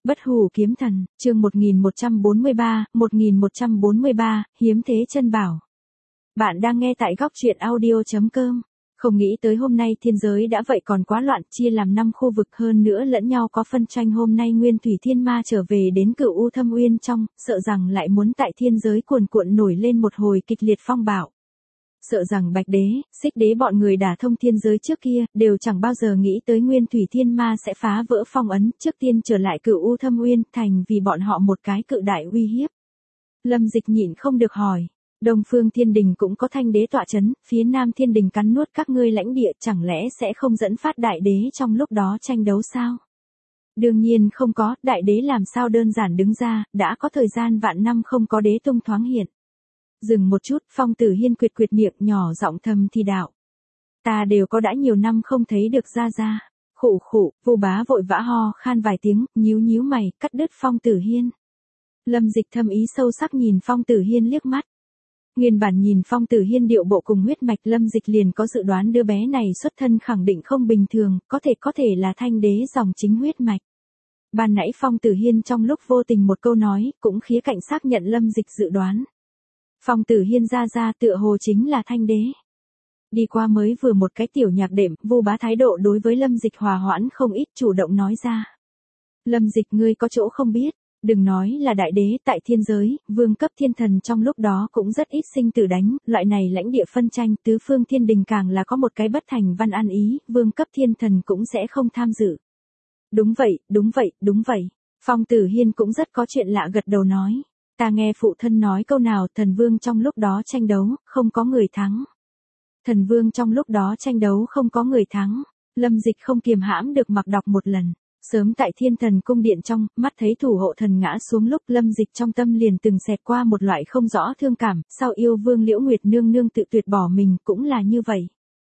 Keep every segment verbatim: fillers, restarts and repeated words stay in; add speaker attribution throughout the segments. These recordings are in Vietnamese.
Speaker 1: Bất hủ kiếm thần, chương một nghìn một trăm bốn mươi ba, một nghìn một trăm bốn mươi ba, hiếm thế chân bảo. Bạn đang nghe tại góc truyện audio chấm com. Không nghĩ tới hôm nay thiên giới đã vậy còn quá loạn, chia làm năm khu vực, hơn nữa lẫn nhau có phân tranh. Hôm nay Nguyên Thủy Thiên Ma trở về đến Cửu U Thâm Uyên trong, sợ rằng lại muốn tại thiên giới cuồn cuộn nổi lên một hồi kịch liệt phong bạo. Sợ rằng Bạch Đế, Xích Đế bọn người đả thông thiên giới trước kia, đều chẳng bao giờ nghĩ tới Nguyên Thủy Thiên Ma sẽ phá vỡ phong ấn, trước tiên trở lại Cửu U Thâm Uyên, thành vì bọn họ một cái cự đại uy hiếp. Lâm Dịch nhịn không được hỏi, Đông Phương Thiên Đình cũng có Thanh Đế tọa chấn, phía Nam Thiên Đình cắn nuốt các ngươi lãnh địa, chẳng lẽ sẽ không dẫn phát Đại Đế trong lúc đó tranh đấu sao? Đương nhiên không có, Đại Đế làm sao đơn giản đứng ra, đã có thời gian vạn năm không có đế tung thoáng hiện. Dừng một chút, Phong Tử Hiên quyệt quyệt miệng, nhỏ giọng thầm thì đạo. Ta đều có đã nhiều năm không thấy được ra ra. Khụ khụ, Vu Bá vội vã ho khan vài tiếng, nhíu nhíu mày, cắt đứt Phong Tử Hiên. Lâm Dịch thâm ý sâu sắc nhìn Phong Tử Hiên liếc mắt. Nguyên bản nhìn Phong Tử Hiên điệu bộ cùng huyết mạch, Lâm Dịch liền có dự đoán đứa bé này xuất thân khẳng định không bình thường, có thể có thể là Thanh Đế dòng chính huyết mạch. Ban nãy Phong Tử Hiên trong lúc vô tình một câu nói, cũng khía cạnh xác nhận Lâm Dịch dự đoán. Phong Tử Hiên ra ra tựa hồ chính là Thanh Đế. Đi qua mới vừa một cái tiểu nhạc đệm, Vu Bá thái độ đối với Lâm Dịch hòa hoãn không ít, chủ động nói ra. Lâm Dịch, ngươi có chỗ không biết, đừng nói là Đại Đế, tại thiên giới, vương cấp thiên thần trong lúc đó cũng rất ít sinh tử đánh, loại này lãnh địa phân tranh, tứ phương thiên đình càng là có một cái bất thành văn ăn ý, vương cấp thiên thần cũng sẽ không tham dự. Đúng vậy, đúng vậy, đúng vậy. Phong Tử Hiên cũng rất có chuyện lạ gật đầu nói. Ta nghe phụ thân nói câu nào, thần vương trong lúc đó tranh đấu, không có người thắng. Thần vương trong lúc đó tranh đấu không có người thắng. Lâm Dịch không kiềm hãm được mặc đọc một lần. Sớm tại Thiên Thần cung điện trong, mắt thấy thủ hộ thần ngã xuống lúc, Lâm Dịch trong tâm liền từng xẹt qua một loại không rõ thương cảm, sau yêu vương Liễu Nguyệt nương nương tự tuyệt bỏ mình, cũng là như vậy.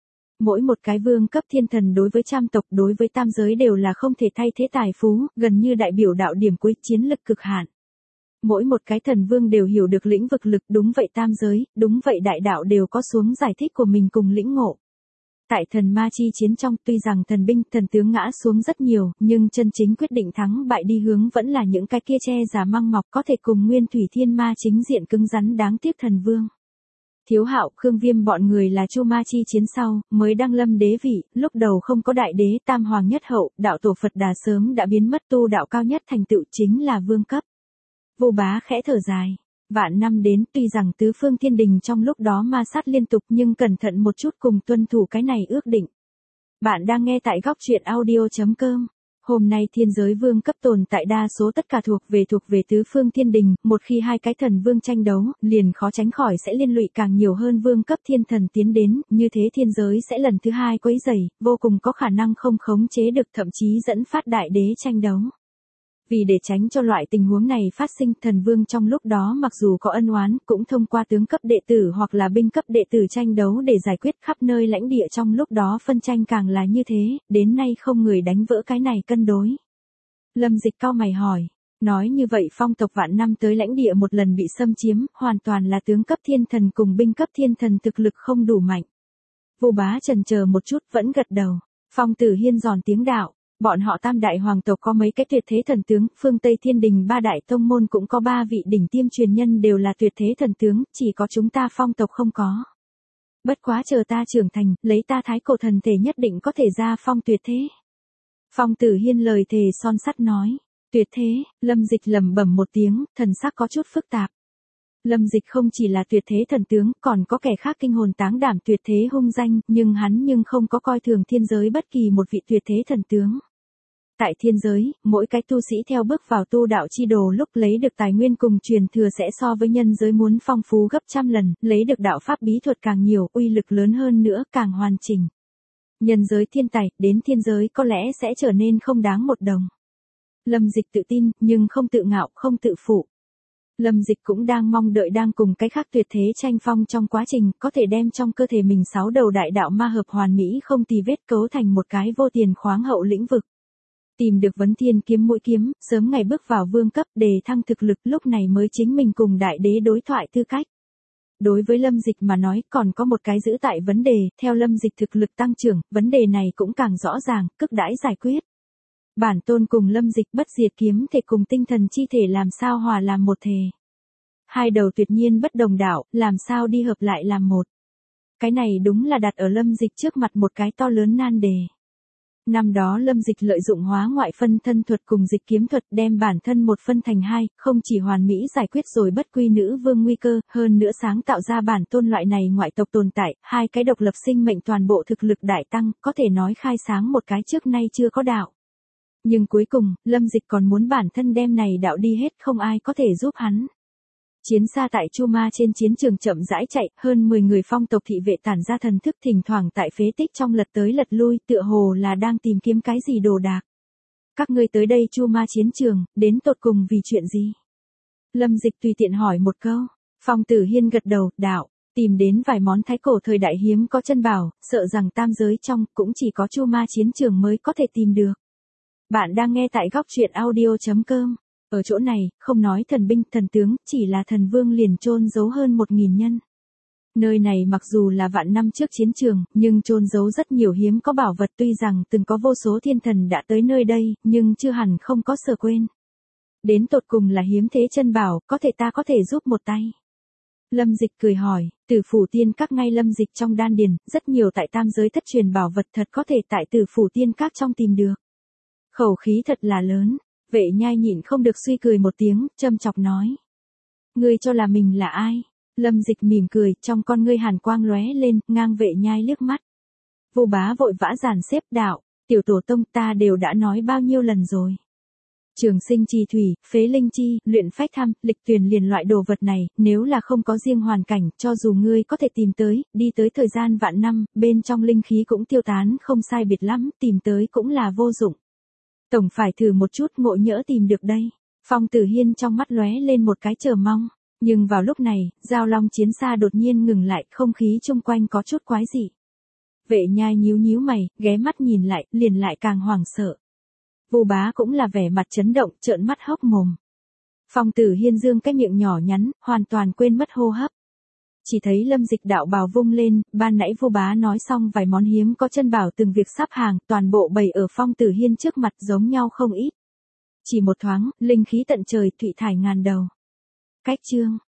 Speaker 1: Mỗi một cái vương cấp thiên thần đối với trăm tộc, đối với tam giới đều là không thể thay thế tài phú, gần như đại biểu đạo điểm cuối, chiến lực cực hạn. Mỗi một cái thần vương đều hiểu được lĩnh vực lực, đúng vậy tam giới, đúng vậy đại đạo đều có xuống giải thích của mình cùng lĩnh ngộ. Tại thần ma chi chiến trong, tuy rằng thần binh, thần tướng ngã xuống rất nhiều, nhưng chân chính quyết định thắng bại đi hướng vẫn là những cái kia che giả măng mọc có thể cùng Nguyên Thủy Thiên Ma chính diện cứng rắn đáng tiếc thần vương. Thiếu Hạo, Khương Viêm bọn người là Chu Ma chi chiến sau, mới đăng lâm đế vị, lúc đầu không có đại đế, tam hoàng nhất hậu, đạo tổ Phật Đà sớm đã biến mất, tu đạo cao nhất thành tựu chính là vương cấp. Vu Bá khẽ thở dài. Vạn năm đến, tuy rằng tứ phương thiên đình trong lúc đó ma sát liên tục, nhưng cẩn thận một chút cùng tuân thủ cái này ước định. Bạn đang nghe tại góc truyện audio chấm com. Hôm nay thiên giới vương cấp tồn tại đa số tất cả thuộc về thuộc về tứ phương thiên đình, một khi hai cái thần vương tranh đấu, liền khó tránh khỏi sẽ liên lụy càng nhiều hơn vương cấp thiên thần tiến đến, như thế thiên giới sẽ lần thứ hai quấy rầy, vô cùng có khả năng không khống chế được, thậm chí dẫn phát đại đế tranh đấu. Vì để tránh cho loại tình huống này phát sinh, thần vương trong lúc đó mặc dù có ân oán, cũng thông qua tướng cấp đệ tử hoặc là binh cấp đệ tử tranh đấu để giải quyết, khắp nơi lãnh địa trong lúc đó phân tranh càng là như thế, đến nay không người đánh vỡ cái này cân đối. Lâm Dịch cau mày hỏi, nói như vậy phong tộc vạn năm tới lãnh địa một lần bị xâm chiếm, hoàn toàn là tướng cấp thiên thần cùng binh cấp thiên thần thực lực không đủ mạnh. Vu Bá chần chờ một chút vẫn gật đầu. Phong Tử Hiên giòn tiếng đạo. Bọn họ tam đại hoàng tộc có mấy cái tuyệt thế thần tướng, phương Tây Thiên Đình ba đại tông môn cũng có ba vị đỉnh tiêm truyền nhân đều là tuyệt thế thần tướng, chỉ có chúng ta phong tộc không có. Bất quá chờ ta trưởng thành, lấy ta thái cổ thần thể nhất định có thể ra phong tuyệt thế. Phong Tử Hiên lời thề son sắt nói, tuyệt thế, Lâm Dịch lẩm bẩm một tiếng, thần sắc có chút phức tạp. Lâm Dịch không chỉ là tuyệt thế thần tướng, còn có kẻ khác kinh hồn táng đảm tuyệt thế hung danh, nhưng hắn nhưng không có coi thường thiên giới bất kỳ một vị tuyệt thế thần tướng. Tại thiên giới, mỗi cái tu sĩ theo bước vào tu đạo chi đồ lúc lấy được tài nguyên cùng truyền thừa sẽ so với nhân giới muốn phong phú gấp trăm lần, lấy được đạo pháp bí thuật càng nhiều, uy lực lớn hơn nữa, càng hoàn chỉnh. Nhân giới thiên tài, đến thiên giới có lẽ sẽ trở nên không đáng một đồng. Lâm Dịch tự tin, nhưng không tự ngạo, không tự phụ. Lâm Dịch cũng đang mong đợi đang cùng cái khác tuyệt thế tranh phong trong quá trình, có thể đem trong cơ thể mình sáu đầu đại đạo ma hợp hoàn mỹ không tì vết cấu thành một cái vô tiền khoáng hậu lĩnh vực. Tìm được vấn thiên kiếm mũi kiếm, sớm ngày bước vào vương cấp, đề thăng thực lực, lúc này mới chính mình cùng đại đế đối thoại tư cách. Đối với Lâm Dịch mà nói, còn có một cái giữ tại vấn đề, theo Lâm Dịch thực lực tăng trưởng, vấn đề này cũng càng rõ ràng, cực đãi giải quyết. Bản tôn cùng Lâm Dịch bất diệt kiếm thể cùng tinh thần chi thể làm sao hòa làm một thể. Hai đầu tuyệt nhiên bất đồng đạo, làm sao đi hợp lại làm một. Cái này đúng là đặt ở Lâm Dịch trước mặt một cái to lớn nan đề. Năm đó Lâm Dịch lợi dụng hóa ngoại phân thân thuật cùng dịch kiếm thuật đem bản thân một phân thành hai, không chỉ hoàn mỹ giải quyết rồi bất quy nữ vương nguy cơ, hơn nữa sáng tạo ra bản tôn loại này ngoại tộc tồn tại, hai cái độc lập sinh mệnh toàn bộ thực lực đại tăng, có thể nói khai sáng một cái trước nay chưa có đạo. Nhưng cuối cùng, Lâm Dịch còn muốn bản thân đem này đạo đi hết, không ai có thể giúp hắn. Chiến xa tại Chu Ma trên chiến trường chậm rãi chạy, hơn mười người phong tộc thị vệ tản ra thần thức thỉnh thoảng tại phế tích trong lật tới lật lui, tựa hồ là đang tìm kiếm cái gì đồ đạc. Các ngươi tới đây Chu Ma chiến trường, đến tột cùng vì chuyện gì? Lâm Dịch tùy tiện hỏi một câu. Phong Tử Hiên gật đầu, đạo, tìm đến vài món thái cổ thời đại hiếm có chân bảo, sợ rằng tam giới trong cũng chỉ có Chu Ma chiến trường mới có thể tìm được. Bạn đang nghe tại góc truyện audio chấm com. Ở chỗ này, không nói thần binh, thần tướng, chỉ là thần vương liền chôn giấu hơn một nghìn nhân. Nơi này mặc dù là vạn năm trước chiến trường, nhưng chôn giấu rất nhiều hiếm có bảo vật, tuy rằng từng có vô số thiên thần đã tới nơi đây, nhưng chưa hẳn không có sở quên. Đến tột cùng là hiếm thế chân bảo, có thể ta có thể giúp một tay. Lâm Dịch cười hỏi, Tử Phủ Tiên Các ngay Lâm Dịch trong đan điền, rất nhiều tại tam giới thất truyền bảo vật thật có thể tại Tử Phủ Tiên Các trong tìm được. Khẩu khí thật là lớn. Vệ Nhai nhịn không được suy cười một tiếng, châm chọc nói. Ngươi cho là mình là ai? Lâm Dịch mỉm cười, trong con ngươi hàn quang lóe lên, ngang Vệ Nhai liếc mắt. Vu Bá vội vã dàn xếp đạo, tiểu tổ tông ta đều đã nói bao nhiêu lần rồi. Trường sinh chi thủy, phế linh chi, luyện phách thăm, lịch tuyển liền loại đồ vật này, nếu là không có riêng hoàn cảnh, cho dù ngươi có thể tìm tới, đi tới thời gian vạn năm, bên trong linh khí cũng tiêu tán không sai biệt lắm, tìm tới cũng là vô dụng. Tổng phải thử một chút ngộ nhỡ tìm được đây. Phong Tử Hiên trong mắt lóe lên một cái chờ mong. Nhưng vào lúc này, giao long chiến xa đột nhiên ngừng lại, không khí chung quanh có chút quái dị. Vệ Nhai nhíu nhíu mày, ghé mắt nhìn lại, liền lại càng hoảng sợ. Vu Bá cũng là vẻ mặt chấn động, trợn mắt hốc mồm. Phong Tử Hiên dương cái miệng nhỏ nhắn, hoàn toàn quên mất hô hấp. Chỉ thấy Lâm Dịch đạo bào vung lên, ban nãy Vu Bá nói xong vài món hiếm có chân bảo từng việc sắp hàng, toàn bộ bày ở Phong Tử Hiên trước mặt giống nhau không ít. Chỉ một thoáng, linh khí tận trời, thụy thải ngàn đầu. Cách chương,